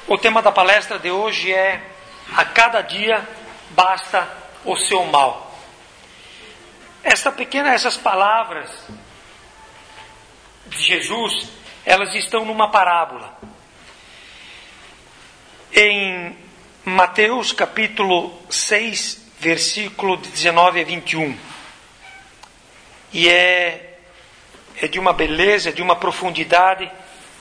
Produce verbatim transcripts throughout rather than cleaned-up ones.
O tema da palestra de hoje é: a cada dia basta o seu mal. Esta pequena, essas palavras de Jesus, elas estão numa parábola. Em Mateus capítulo seis, versículo de dezenove a vinte e um. E é, é de uma beleza, de uma profundidade.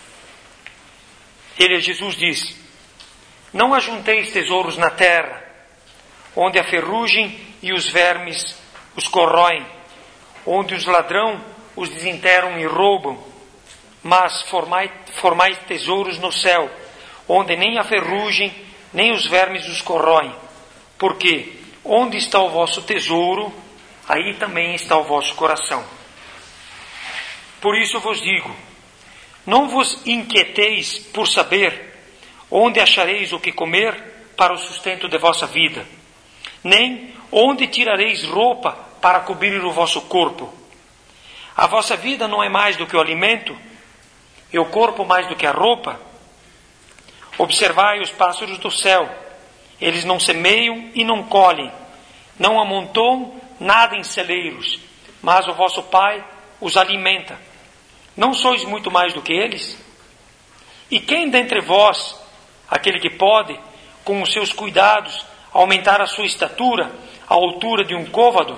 Ele, Jesus diz: não ajunteis tesouros na terra, onde a ferrugem e os vermes os corroem, onde os ladrão os desenterram e roubam, mas formai, formai tesouros no céu, onde nem a ferrugem nem os vermes os corroem, porque onde está o vosso tesouro, aí também está o vosso coração. Por isso eu vos digo: não vos inquieteis por saber onde achareis o que comer para o sustento de vossa vida, nem onde tirareis roupa para cobrir o vosso corpo. A vossa vida não é mais do que o alimento, e o corpo mais do que a roupa? Observai os pássaros do céu, eles não semeiam e não colhem, não amontoam nada em celeiros, mas o vosso Pai os alimenta. Não sois muito mais do que eles? E quem dentre vós, aquele que pode, com os seus cuidados, aumentar a sua estatura, à altura de um côvado?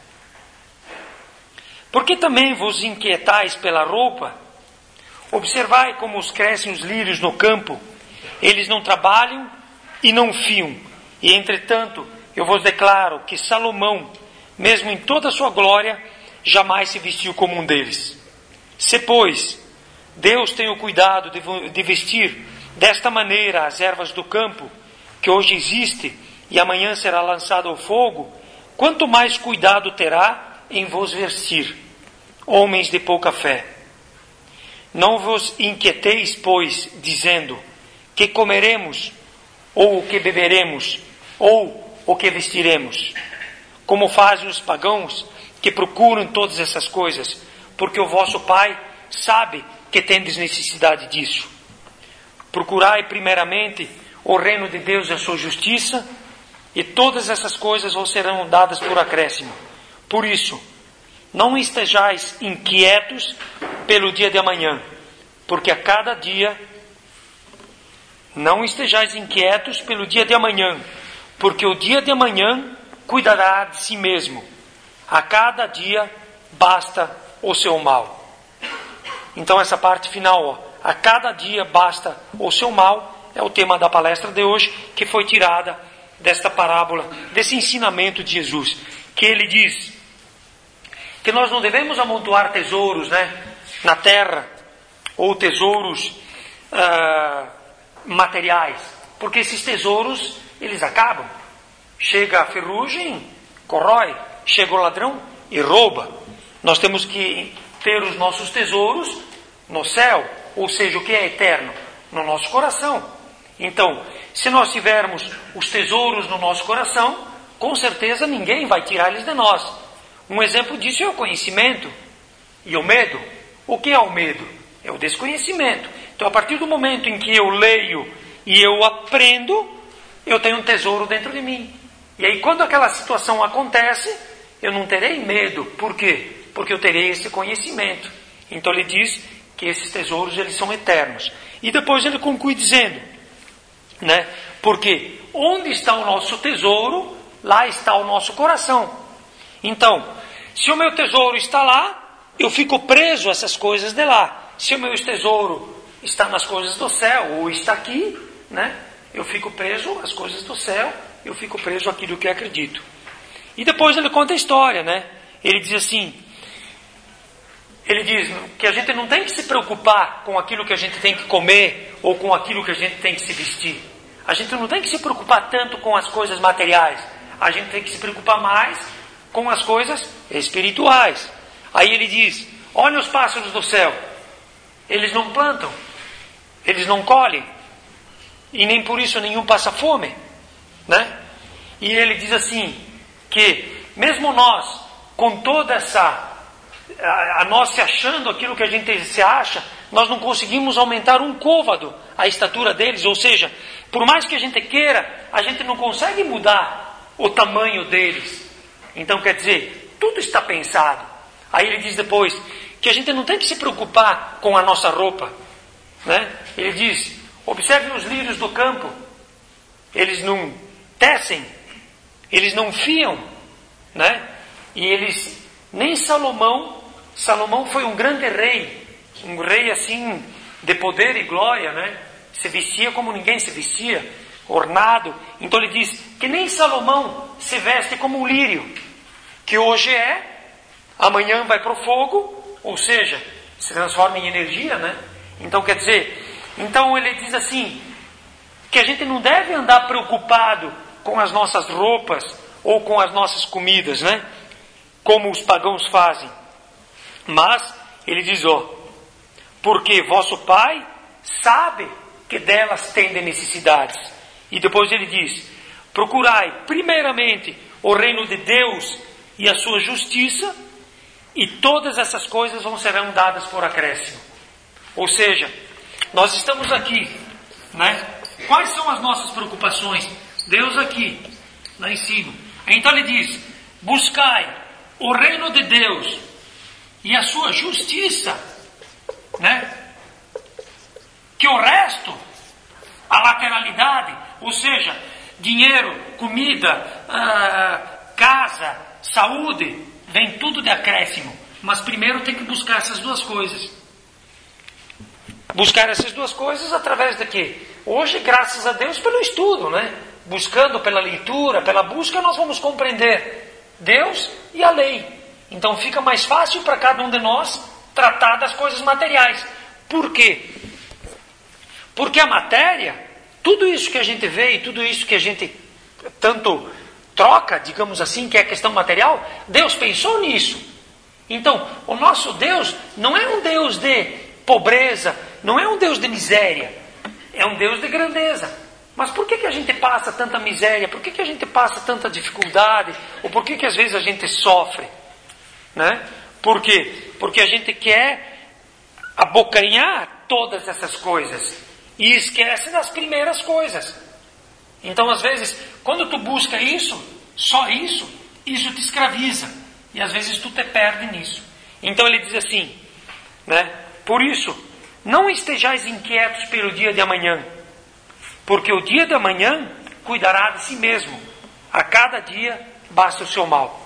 Por que também vos inquietais pela roupa? Observai como os crescem os lírios no campo, eles não trabalham e não fiam, e entretanto eu vos declaro que Salomão, mesmo em toda a sua glória, jamais se vestiu como um deles. Se, pois, Deus tem o cuidado de vestir desta maneira as ervas do campo, que hoje existe e amanhã será lançado ao fogo, quanto mais cuidado terá em vos vestir, homens de pouca fé. Não vos inquieteis, pois, dizendo: que comeremos, ou o que beberemos, ou o que vestiremos, como fazem os pagãos que procuram todas essas coisas, porque o vosso Pai sabe que tendes necessidade disso. Procurai primeiramente o reino de Deus e a sua justiça, e todas essas coisas vos serão dadas por acréscimo. Por isso, não estejais inquietos pelo dia de amanhã, porque a cada dia, não estejais inquietos pelo dia de amanhã, porque o dia de amanhã cuidará de si mesmo. A cada dia basta o seu mal. Então essa parte final, ó, a cada dia basta o seu mal, é o tema da palestra de hoje, que foi tirada desta parábola, desse ensinamento de Jesus, que ele diz que nós não devemos amontoar tesouros, né, na terra, ou tesouros uh, materiais, porque esses tesouros, eles acabam. Chega a ferrugem, corrói, chega o ladrão e rouba. Nós temos que ter os nossos tesouros no céu, ou seja, o que é eterno? No nosso coração. Então, se nós tivermos os tesouros no nosso coração, com certeza ninguém vai tirar eles de nós. Um exemplo disso é o conhecimento e o medo. O que é o medo? É o desconhecimento. Então, a partir do momento em que eu leio e eu aprendo, eu tenho um tesouro dentro de mim. E aí, quando aquela situação acontece, eu não terei medo. Por quê? Porque eu terei esse conhecimento. Então, ele diz que esses tesouros, eles são eternos. E depois ele conclui dizendo, né? Porque onde está o nosso tesouro, lá está o nosso coração. Então, se o meu tesouro está lá, eu fico preso a essas coisas de lá. Se o meu tesouro está nas coisas do céu, ou está aqui, né? Eu fico preso às coisas do céu, eu fico preso àquilo que acredito. E depois ele conta a história, né? Ele diz assim, ele diz que a gente não tem que se preocupar com aquilo que a gente tem que comer, ou com aquilo que a gente tem que se vestir. A gente não tem que se preocupar tanto com as coisas materiais. A gente tem que se preocupar mais com as coisas espirituais. Aí ele diz: olha os pássaros do céu. Eles não plantam, eles não colhem, e nem por isso nenhum passa fome, né? E ele diz assim, que mesmo nós, com toda essa, a, a nós se achando aquilo que a gente se acha, nós não conseguimos aumentar um côvado a estatura deles, ou seja, por mais que a gente queira, a gente não consegue mudar o tamanho deles. Então quer dizer, tudo está pensado. Aí ele diz depois que a gente não tem que se preocupar com a nossa roupa, né? Ele diz, observe os lírios do campo, eles não tecem, eles não fiam, né? E eles, nem Salomão, Salomão foi um grande rei, um rei assim, de poder e glória, né? Se vestia como ninguém se vestia, ornado. Então ele diz que nem Salomão se veste como um lírio, que hoje é, amanhã vai para o fogo, ou seja, se transforma em energia, né? Então quer dizer, então ele diz assim, que a gente não deve andar preocupado com as nossas roupas ou com as nossas comidas, né? Como os pagãos fazem. Mas ele diz, ó, porque vosso Pai sabe que delas tende necessidades. E depois ele diz, procurai primeiramente o reino de Deus e a sua justiça, e todas essas coisas vão serão dadas por acréscimo. Ou seja, nós estamos aqui, né? Quais são as nossas preocupações? Deus aqui, lá em cima. Então ele diz, buscai o reino de Deus e a sua justiça, né? Que o resto, a lateralidade, ou seja, dinheiro, comida, uh, casa, saúde, vem tudo de acréscimo. Mas primeiro tem que buscar essas duas coisas. Buscar essas duas coisas através de quê? Hoje, graças a Deus, pelo estudo, né? Buscando pela leitura, pela busca, nós vamos compreender Deus e a lei. Então fica mais fácil para cada um de nós tratar das coisas materiais. Por quê? Porque a matéria, tudo isso que a gente vê e tudo isso que a gente tanto troca, digamos assim, que é a questão material, Deus pensou nisso. Então, o nosso Deus não é um Deus de pobreza, não é um Deus de miséria, é um Deus de grandeza. Mas por que, que a gente passa tanta miséria? Por que, que a gente passa tanta dificuldade? Ou por que, que às vezes a gente sofre? Né? Por quê? Porque a gente quer abocanhar todas essas coisas e esquece das primeiras coisas. Então às vezes, quando tu busca isso, só isso, isso te escraviza. E às vezes tu te perde nisso. Então ele diz assim, né? Por isso, não estejais inquietos pelo dia de amanhã, porque o dia de amanhã cuidará de si mesmo. A cada dia basta o seu mal.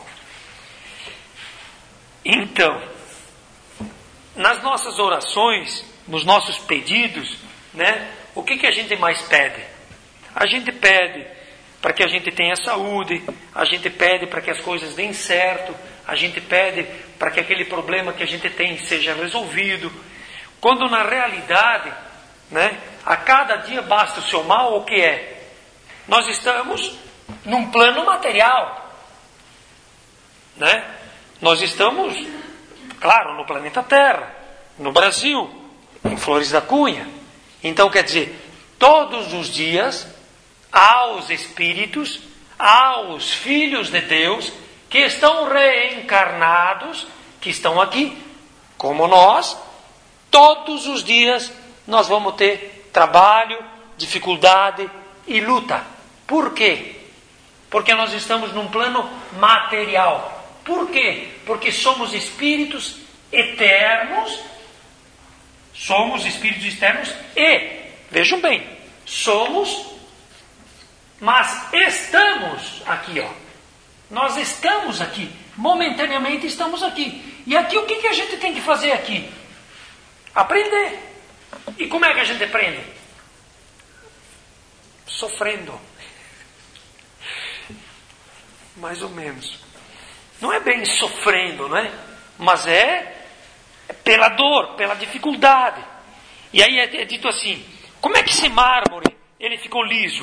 Então, nas nossas orações, nos nossos pedidos, né, o que, que a gente mais pede? A gente pede para que a gente tenha saúde, a gente pede para que as coisas deem certo, a gente pede para que aquele problema que a gente tem seja resolvido. Quando na realidade, né, a cada dia basta o seu mal, o que é? Nós estamos num plano material, né? Nós estamos, claro, no planeta Terra, no Brasil, em Flores da Cunha. Então quer dizer, todos os dias há os espíritos, há os filhos de Deus que estão reencarnados, que estão aqui, como nós. Todos os dias nós vamos ter trabalho, dificuldade e luta. Por quê? Porque nós estamos num plano material. Por quê? Porque somos espíritos eternos, somos espíritos externos e, vejam bem, somos, mas estamos aqui, ó. Nós estamos aqui, momentaneamente estamos aqui. E aqui o que, que a gente tem que fazer aqui? Aprender. E como é que a gente aprende? Sofrendo. Mais ou menos. Não é bem sofrendo, né? Mas é pela dor, pela dificuldade. E aí é dito assim, como é que esse mármore ele ficou liso?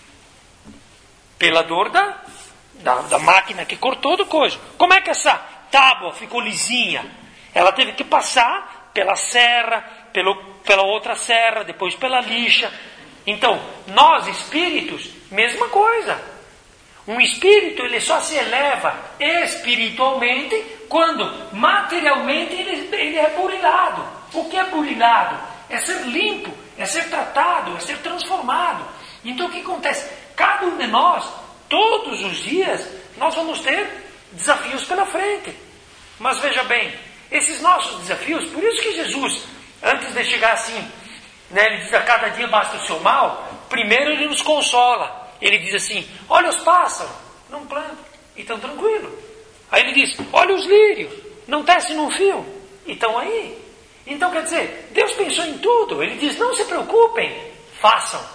Pela dor da, da, da máquina que cortou do coisa. Como é que essa tábua ficou lisinha? Ela teve que passar pela serra, pelo, pela outra serra, depois pela lixa. Então, nós espíritos, mesma coisa. Um espírito ele só se eleva espiritualmente quando materialmente ele, ele é burilado. O que é burilhado? É ser limpo, é ser tratado, é ser transformado. Então o que acontece? Cada um de nós, todos os dias, nós vamos ter desafios pela frente. Mas veja bem, esses nossos desafios, por isso que Jesus, antes de chegar assim, né, ele diz: a cada dia basta o seu mal. Primeiro ele nos consola. Ele diz assim: olha os pássaros, não plantam, e estão tranquilos. Aí ele diz: olha os lírios, não tecem num fio, e estão aí. Então quer dizer, Deus pensou em tudo. Ele diz: não se preocupem, façam.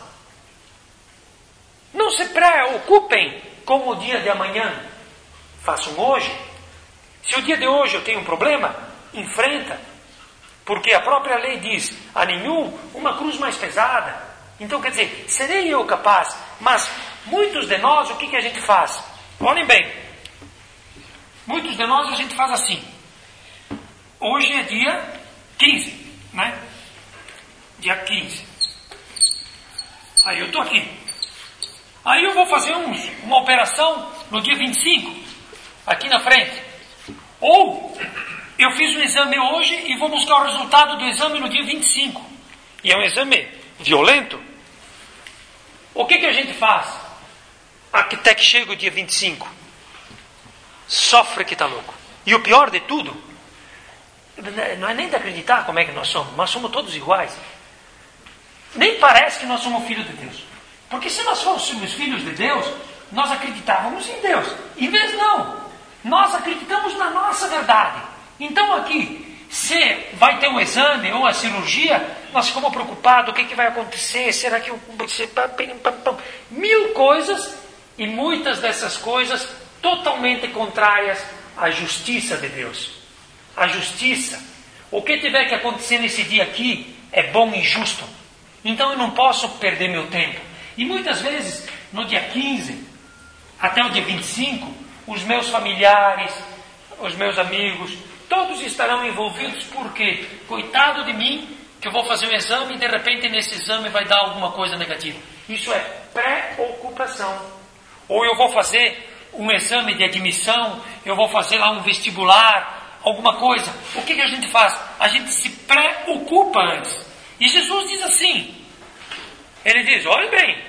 Não se preocupem com o dia de amanhã, façam hoje. Se o dia de hoje eu tenho um problema, enfrenta. Porque a própria lei diz: a nenhum uma cruz mais pesada. Então quer dizer, serei eu capaz? Mas muitos de nós, o que, que a gente faz? Olhem bem, muitos de nós a gente faz assim. Hoje é dia quinze, né? Dia quinze. Aí eu estou aqui. Aí eu vou fazer uns, uma operação no dia vinte e cinco, aqui na frente. Ou eu fiz um exame hoje e vou buscar o resultado do exame no dia vinte e cinco. E é um exame violento. O que, que a gente faz? Até que chega o dia vinte e cinco. Sofre que está louco. E o pior de tudo, não é nem de acreditar como é que nós somos. Nós somos todos iguais. Nem parece que nós somos filhos de Deus. Porque se nós fôssemos filhos de Deus, nós acreditávamos em Deus. Em vez não. Nós acreditamos na nossa verdade. Então aqui, se vai ter um exame ou uma cirurgia, nós ficamos preocupados, o que, que vai acontecer, será que eu... Mil coisas, e muitas dessas coisas totalmente contrárias à justiça de Deus. A justiça, o que tiver que acontecer nesse dia aqui, é bom e justo. Então eu não posso perder meu tempo. E muitas vezes, no dia quinze, até o dia vinte e cinco, os meus familiares, os meus amigos, todos estarão envolvidos, porque, coitado de mim, que eu vou fazer um exame e de repente nesse exame vai dar alguma coisa negativa. Isso é preocupação. Ou eu vou fazer um exame de admissão, eu vou fazer lá um vestibular, alguma coisa. O que, que a gente faz? A gente se preocupa antes. E Jesus diz assim, ele diz: olhe bem,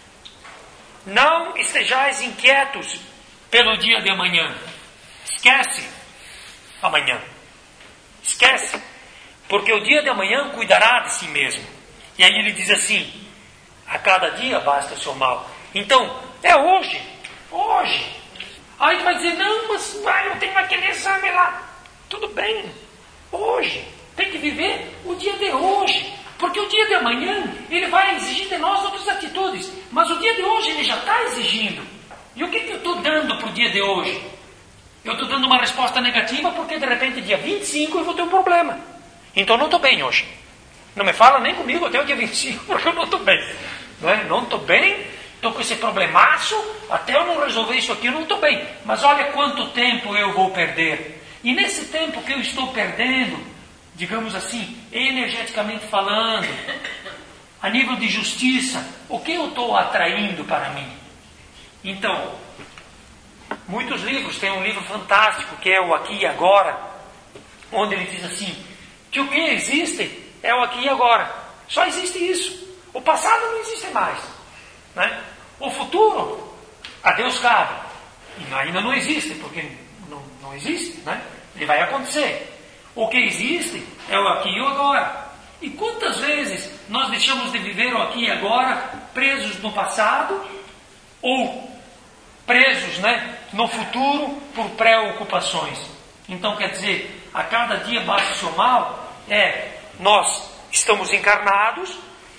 não estejais inquietos pelo dia de amanhã. Esquece amanhã. Esquece. Porque o dia de amanhã cuidará de si mesmo. E aí ele diz assim: a cada dia basta o seu mal. Então, é hoje. Hoje. Aí tu vai dizer: não, mas pai, eu tenho aquele exame lá. Tudo bem. Hoje. Tem que viver o dia de hoje. Porque o dia de amanhã, ele vai exigir de nós outras atitudes. Mas o dia de hoje, ele já está exigindo. E o que, que eu estou dando para o dia de hoje? Eu estou dando uma resposta negativa porque de repente dia vinte e cinco eu vou ter um problema. Então eu não estou bem hoje. Não me fala nem comigo até o dia vinte e cinco porque eu não estou bem. Não é? Não estou bem, estou com esse problemaço, até eu não resolver isso aqui eu não estou bem. Mas olha quanto tempo eu vou perder. E nesse tempo que eu estou perdendo, digamos assim, energeticamente falando, a nível de justiça, o que eu estou atraindo para mim? Então, muitos livros, tem um livro fantástico que é o Aqui e Agora, onde ele diz assim, que o que existe é o aqui e agora. Só existe isso. O passado não existe mais, né? O futuro, a Deus cabe. E ainda não existe, porque não, não existe, né? Ele vai acontecer. O que existe é o aqui e o agora. E quantas vezes nós deixamos de viver o aqui e agora, presos no passado, ou presos, né, no futuro por preocupações. Então quer dizer, a cada dia basta o seu mal, é, nós estamos encarnados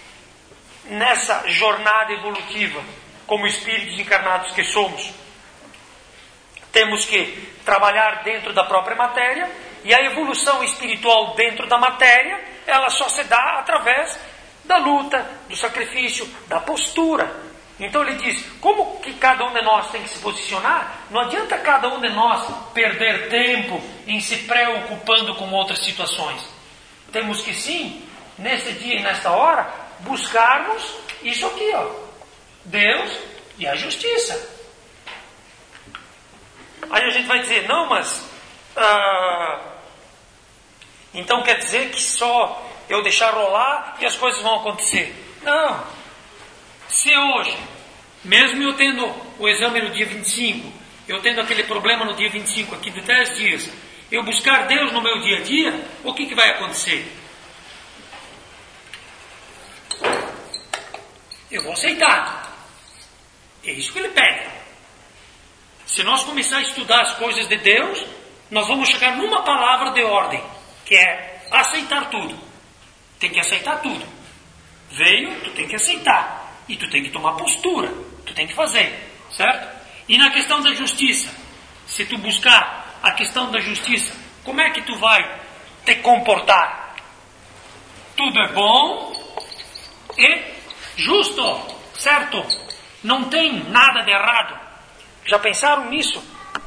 nessa jornada evolutiva, como espíritos encarnados que somos. Temos que trabalhar dentro da própria matéria, e a evolução espiritual dentro da matéria, ela só se dá através da luta, do sacrifício, da postura. Então ele diz, como que cada um de nós tem que se posicionar? Não adianta cada um de nós perder tempo em se preocupando com outras situações. Temos que sim, nesse dia e nesta hora, buscarmos isso aqui, ó, Deus e a justiça. Aí a gente vai dizer, não, mas ah, Então quer dizer que só eu deixar rolar e as coisas vão acontecer. Não. Se hoje, mesmo eu tendo o exame no dia vinte e cinco, eu tendo aquele problema no dia vinte e cinco, aqui de dez dias, eu buscar Deus no meu dia a dia, o que, que vai acontecer? Eu vou aceitar. É isso que ele pede. Se nós começar a estudar as coisas de Deus, nós vamos chegar numa palavra de ordem, que é aceitar tudo. Tem que aceitar tudo. Veio, tu tem que aceitar. E tu tem que tomar postura. Tu tem que fazer. Certo? E na questão da justiça, se tu buscar a questão da justiça, como é que tu vai te comportar? Tudo é bom e justo, certo? Não tem nada de errado. Já pensaram nisso?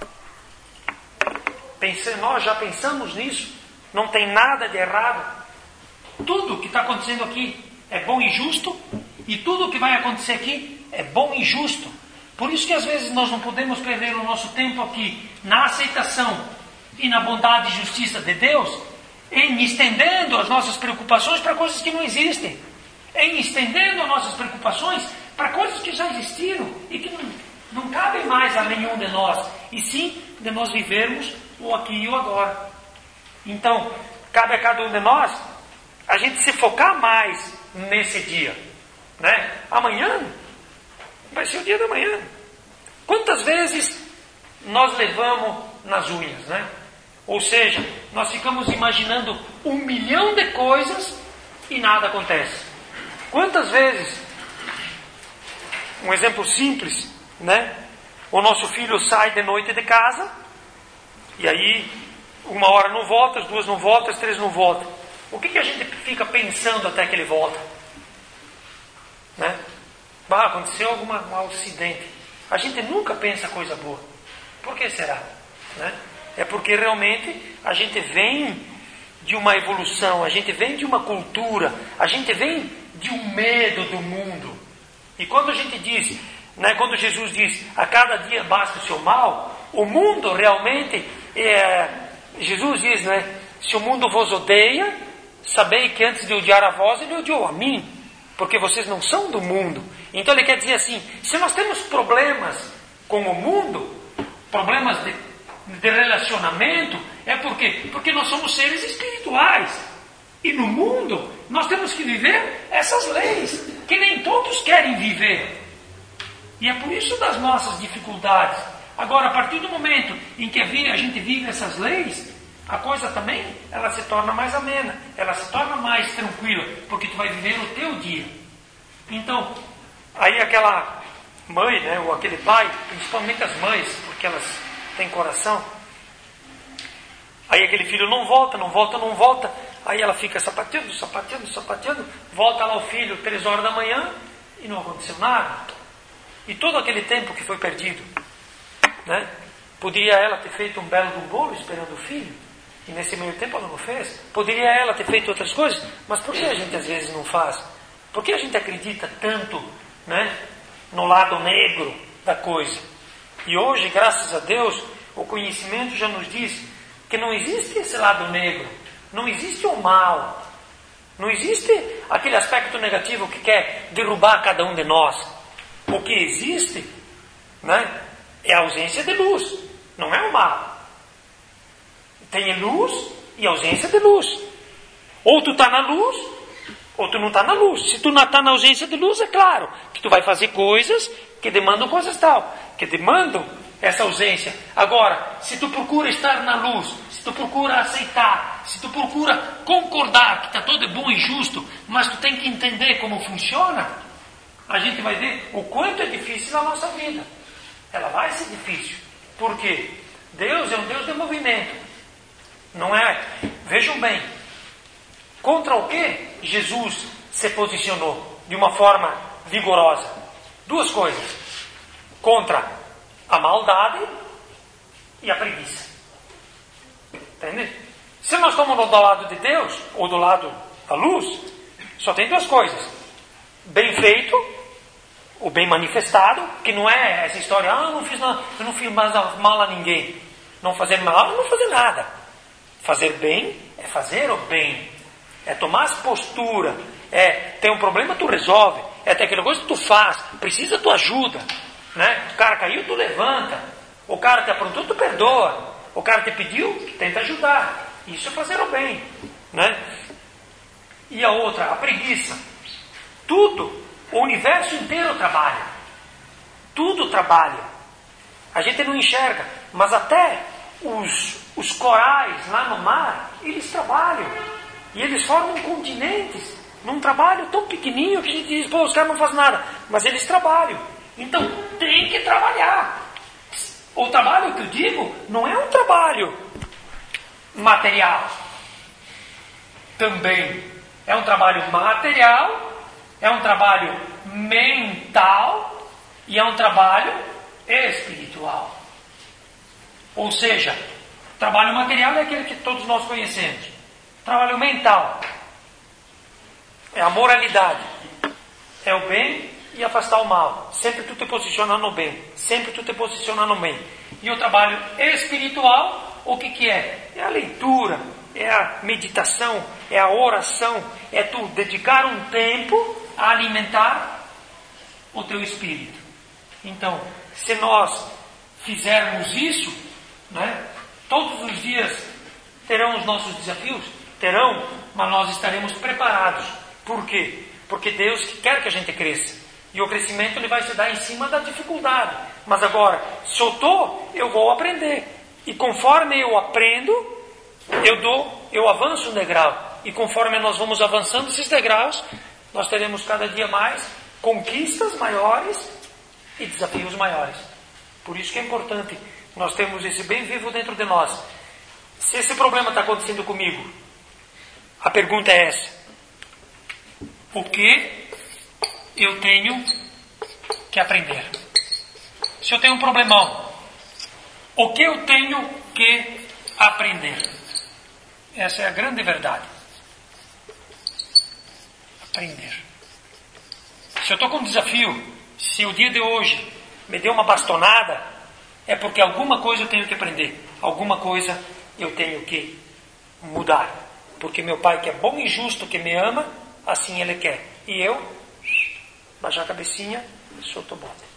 Pense, nós já pensamos nisso? Não tem nada de errado. Tudo que está acontecendo aqui é bom e justo, e tudo que vai acontecer aqui é bom e justo. Por isso que às vezes nós não podemos perder o nosso tempo aqui na aceitação e na bondade e justiça de Deus, em estendendo as nossas preocupações para coisas que não existem, em estendendo as nossas preocupações para coisas que já existiram e que não, não cabem mais a nenhum de nós, e sim de nós vivermos o aqui e o agora. Então, cabe a cada um de nós a gente se focar mais nesse dia, né? Amanhã vai ser o dia da manhã. Quantas vezes nós levamos nas unhas, né? Ou seja, nós ficamos imaginando um milhão de coisas e nada acontece. Quantas vezes, um exemplo simples, né? O nosso filho sai de noite de casa, e aí uma hora não volta, as duas não voltam, as três não voltam. O que, que a gente fica pensando até que ele volta? Né? Bah, aconteceu algum um acidente. A gente nunca pensa coisa boa. Por que será? Né? É porque realmente a gente vem de uma evolução, a gente vem de uma cultura, a gente vem de um medo do mundo. E quando a gente diz, né, quando Jesus diz, a cada dia basta o seu mal, o mundo realmente, é, Jesus diz, né, se o mundo vos odeia, sabei que antes de odiar a vós, ele odiou a mim, porque vocês não são do mundo. Então ele quer dizer assim, se nós temos problemas com o mundo, problemas de, de relacionamento, é porque, porque nós somos seres espirituais. E no mundo, nós temos que viver essas leis, que nem todos querem viver. E é por isso das nossas dificuldades. Agora, a partir do momento em que a gente vive essas leis, a coisa também, ela se torna mais amena, ela se torna mais tranquila, porque tu vai viver o teu dia. Então, aí aquela mãe, né, ou aquele pai, principalmente as mães, porque elas têm coração, aí aquele filho não volta, não volta, não volta, aí ela fica sapateando, sapateando, sapateando, volta lá o filho, três horas da manhã, e não aconteceu nada. E todo aquele tempo que foi perdido, né, poderia ela ter feito um belo bolo esperando o filho, e nesse meio tempo ela não fez. Poderia ela ter feito outras coisas, mas por que a gente às vezes não faz? Por que a gente acredita tanto, né, no lado negro da coisa? E hoje, graças a Deus, o conhecimento já nos diz que não existe esse lado negro, não existe o mal, não existe aquele aspecto negativo que quer derrubar cada um de nós. O que existe, né, é a ausência de luz, não é o mal. Tem luz e ausência de luz. Ou tu está na luz, ou tu não está na luz. Se tu não está na ausência de luz, é claro que tu vai fazer coisas que demandam coisas tal, que demandam essa ausência. Agora, se tu procura estar na luz, se tu procura aceitar, se tu procura concordar que está tudo bom e justo, mas tu tem que entender como funciona, a gente vai ver o quanto é difícil a nossa vida. Ela vai ser difícil. Por quê? Deus é um Deus de movimento. Não é? Vejam bem, contra o que Jesus se posicionou de uma forma vigorosa? Duas coisas. Contra a maldade e a preguiça. Entende? Se nós estamos do lado de Deus, ou do lado da luz, só tem duas coisas. Bem feito, o bem manifestado, que não é essa história, ah, eu não fiz nada, eu não fiz mais mal a ninguém. Não fazer mal, não fazer nada. Fazer bem é fazer o bem. É tomar as posturas. É, tem um problema, tu resolve. É ter aquela coisa que tu faz. Precisa, tu ajuda. Né? O cara caiu, tu levanta. O cara te aprontou, tu perdoa. O cara te pediu, tu tenta ajudar. Isso é fazer o bem. Né? E a outra, a preguiça. Tudo, o universo inteiro trabalha. Tudo trabalha. A gente não enxerga. Mas até os, os corais lá no mar, eles trabalham. E eles formam continentes. Num trabalho tão pequenininho que a gente diz, pô, os caras não fazem nada. Mas eles trabalham. Então tem que trabalhar. O trabalho que eu digo não é um trabalho material. Também é um trabalho material, é um trabalho mental e é um trabalho espiritual. Ou seja, trabalho material é aquele que todos nós conhecemos. Trabalho mental é a moralidade, é o bem e afastar o mal. Sempre tu te posiciona no bem, sempre tu te posiciona no bem. E o trabalho espiritual, o que que é? É a leitura, é a meditação, é a oração, é tu dedicar um tempo a alimentar o teu espírito. Então, se nós fizermos isso, né, todos os dias terão os nossos desafios? Terão, mas nós estaremos preparados. Por quê? Porque Deus quer que a gente cresça. E o crescimento ele vai se dar em cima da dificuldade. Mas agora, se eu estou, eu vou aprender. E conforme eu aprendo, eu dou, eu avanço um degrau. E conforme nós vamos avançando esses degraus, nós teremos cada dia mais conquistas maiores e desafios maiores. Por isso que é importante nós termos esse bem vivo dentro de nós. Se esse problema está acontecendo comigo, a pergunta é essa: o que eu tenho que aprender? Se eu tenho um problemão, o que eu tenho que aprender? Essa é a grande verdade. Aprender. Se eu estou com um desafio, se o dia de hoje me deu uma bastonada, é porque alguma coisa eu tenho que aprender. Alguma coisa eu tenho que mudar. Porque meu Pai, que é bom e justo, que me ama, assim Ele quer. E eu, baixar a cabecinha, solto o bote.